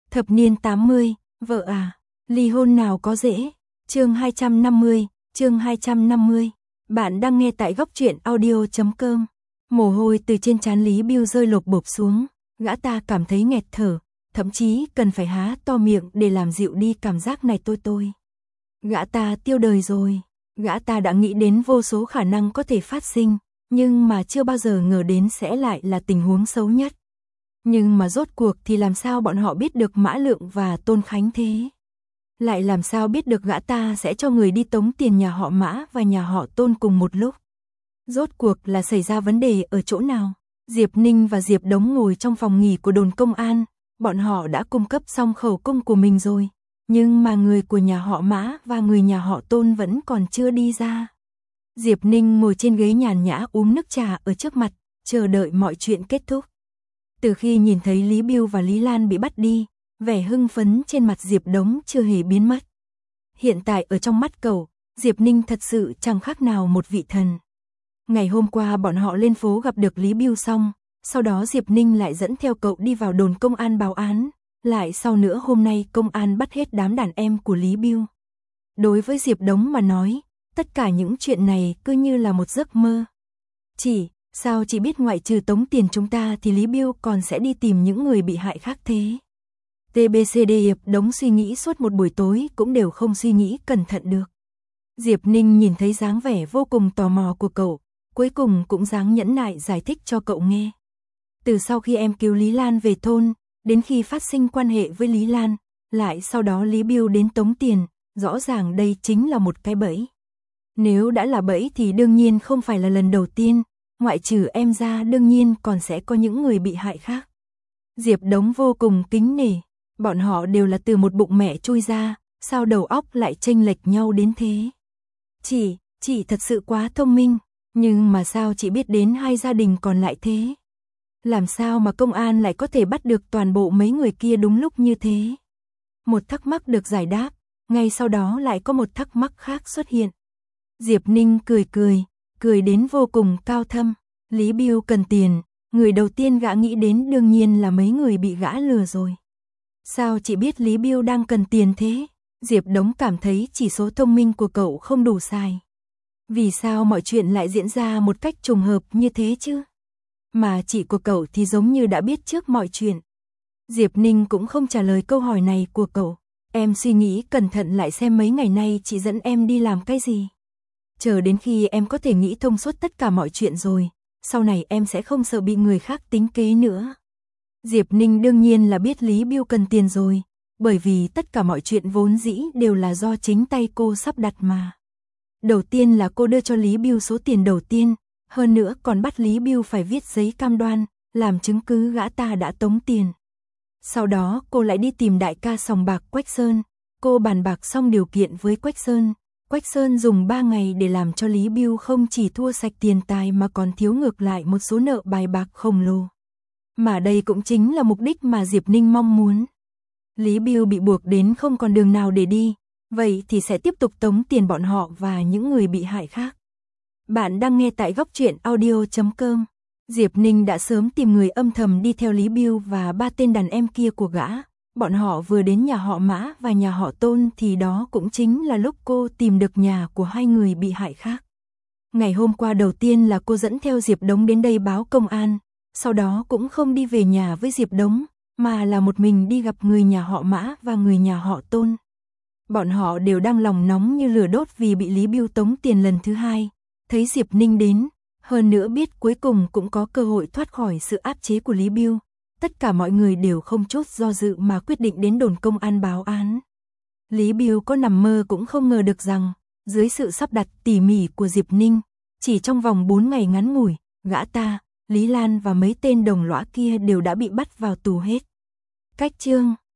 Thập niên 80, vợ à, ly hôn nào có dễ. Chương 250, chương 250. Bạn đang nghe tại góc truyện audio.com. Mồ hôi từ trên trán Lý Bưu rơi lộp bộp xuống, gã ta cảm thấy nghẹt thở, thậm chí cần phải há to miệng để làm dịu đi cảm giác này tôi. Gã ta tiêu đời rồi, gã ta đã nghĩ đến vô số khả năng có thể phát sinh, nhưng mà chưa bao giờ ngờ đến sẽ lại là tình huống xấu nhất. Nhưng mà rốt cuộc thì làm sao bọn họ biết được Mã Lượng và Tôn Khánh thế? Lại làm sao biết được gã ta sẽ cho người đi tống tiền nhà họ Mã và nhà họ Tôn cùng một lúc? Rốt cuộc là xảy ra vấn đề ở chỗ nào? Diệp Ninh và Diệp Đống ngồi trong phòng nghỉ của đồn công an, bọn họ đã cung cấp xong khẩu cung của mình rồi, nhưng mà người của nhà họ Mã và người nhà họ Tôn vẫn còn chưa đi ra. Diệp Ninh ngồi trên ghế nhàn nhã uống nước trà ở trước mặt, chờ đợi mọi chuyện kết thúc. Từ khi nhìn thấy Lý Bưu và Lý Lan bị bắt đi, vẻ hưng phấn trên mặt Diệp Đống chưa hề biến mất. Hiện tại ở trong mắt cậu, Diệp Ninh thật sự chẳng khác nào một vị thần. Ngày hôm qua bọn họ lên phố gặp được Lý Bưu xong, sau đó Diệp Ninh lại dẫn theo cậu đi vào đồn công an báo án, lại sau nữa hôm nay công an bắt hết đám đàn em của Lý Bưu. Đối với Diệp Đống mà nói, tất cả những chuyện này cứ như là một giấc mơ. Sao chỉ biết ngoại trừ tống tiền chúng ta thì Lý Bưu còn sẽ đi tìm những người bị hại khác thế? Diệp Đống suy nghĩ suốt một buổi tối cũng đều không suy nghĩ cẩn thận được. Diệp Ninh nhìn thấy dáng vẻ vô cùng tò mò của cậu, cuối cùng cũng dáng nhẫn nại giải thích cho cậu nghe. Từ sau khi em cứu Lý Lan về thôn, đến khi phát sinh quan hệ với Lý Lan, lại sau đó Lý Bưu đến tống tiền, rõ ràng đây chính là một cái bẫy. Nếu đã là bẫy thì đương nhiên không phải là lần đầu tiên, ngoại trừ em ra đương nhiên còn sẽ có những người bị hại khác. Diệp Đống vô cùng kính nể, bọn họ đều là từ một bụng mẹ chui ra, sao đầu óc lại chênh lệch nhau đến thế? Chị thật sự quá thông minh, nhưng mà sao chị biết đến hai gia đình còn lại thế? Làm sao mà công an lại có thể bắt được toàn bộ mấy người kia đúng lúc như thế? Một thắc mắc được giải đáp, ngay sau đó lại có một thắc mắc khác xuất hiện. Diệp Ninh cười đến vô cùng cao thâm. Lý Bưu cần tiền, người đầu tiên gã nghĩ đến đương nhiên là mấy người bị gã lừa rồi. Sao chị biết Lý Bưu đang cần tiền thế? Diệp Đống cảm thấy chỉ số thông minh của cậu không đủ sai. Vì sao mọi chuyện lại diễn ra một cách trùng hợp như thế chứ? Mà chị của cậu thì giống như đã biết trước mọi chuyện. Diệp Ninh cũng không trả lời câu hỏi này của cậu. Em suy nghĩ cẩn thận lại xem mấy ngày nay chị dẫn em đi làm cái gì. Chờ đến khi em có thể nghĩ thông suốt tất cả mọi chuyện rồi, sau này em sẽ không sợ bị người khác tính kế nữa. Diệp Ninh đương nhiên là biết Lý Bưu cần tiền rồi, bởi vì tất cả mọi chuyện vốn dĩ đều là do chính tay cô sắp đặt mà. Đầu tiên là cô đưa cho Lý Bưu số tiền đầu tiên, hơn nữa còn bắt Lý Bưu phải viết giấy cam đoan, làm chứng cứ gã ta đã tống tiền. Sau đó cô lại đi tìm đại ca sòng bạc Quách Sơn, cô bàn bạc xong điều kiện với Quách Sơn. Quách Sơn dùng 3 ngày để làm cho Lý Bưu không chỉ thua sạch tiền tài mà còn thiếu ngược lại một số nợ bài bạc khổng lồ. Mà đây cũng chính là mục đích mà Diệp Ninh mong muốn. Lý Bưu bị buộc đến không còn đường nào để đi, vậy thì sẽ tiếp tục tống tiền bọn họ và những người bị hại khác. Bạn đang nghe tại góc truyện audio.com. Diệp Ninh đã sớm tìm người âm thầm đi theo Lý Bưu và 3 tên đàn em kia của gã. Bọn họ vừa đến nhà họ Mã và nhà họ Tôn thì đó cũng chính là lúc cô tìm được nhà của hai người bị hại khác. Ngày hôm qua đầu tiên là cô dẫn theo Diệp Đống đến đây báo công an, sau đó cũng không đi về nhà với Diệp Đống, mà là một mình đi gặp người nhà họ Mã và người nhà họ Tôn. Bọn họ đều đang lòng nóng như lửa đốt vì bị Lý Bưu tống tiền lần thứ hai, thấy Diệp Ninh đến, hơn nữa biết cuối cùng cũng có cơ hội thoát khỏi sự áp chế của Lý Bưu. Tất cả mọi người đều không chút do dự mà quyết định đến đồn công an báo án. Lý Bưu có nằm mơ cũng không ngờ được rằng, dưới sự sắp đặt tỉ mỉ của Diệp Ninh, chỉ trong vòng 4 ngày ngắn ngủi, gã ta, Lý Lan và mấy tên đồng lõa kia đều đã bị bắt vào tù hết. Cách chương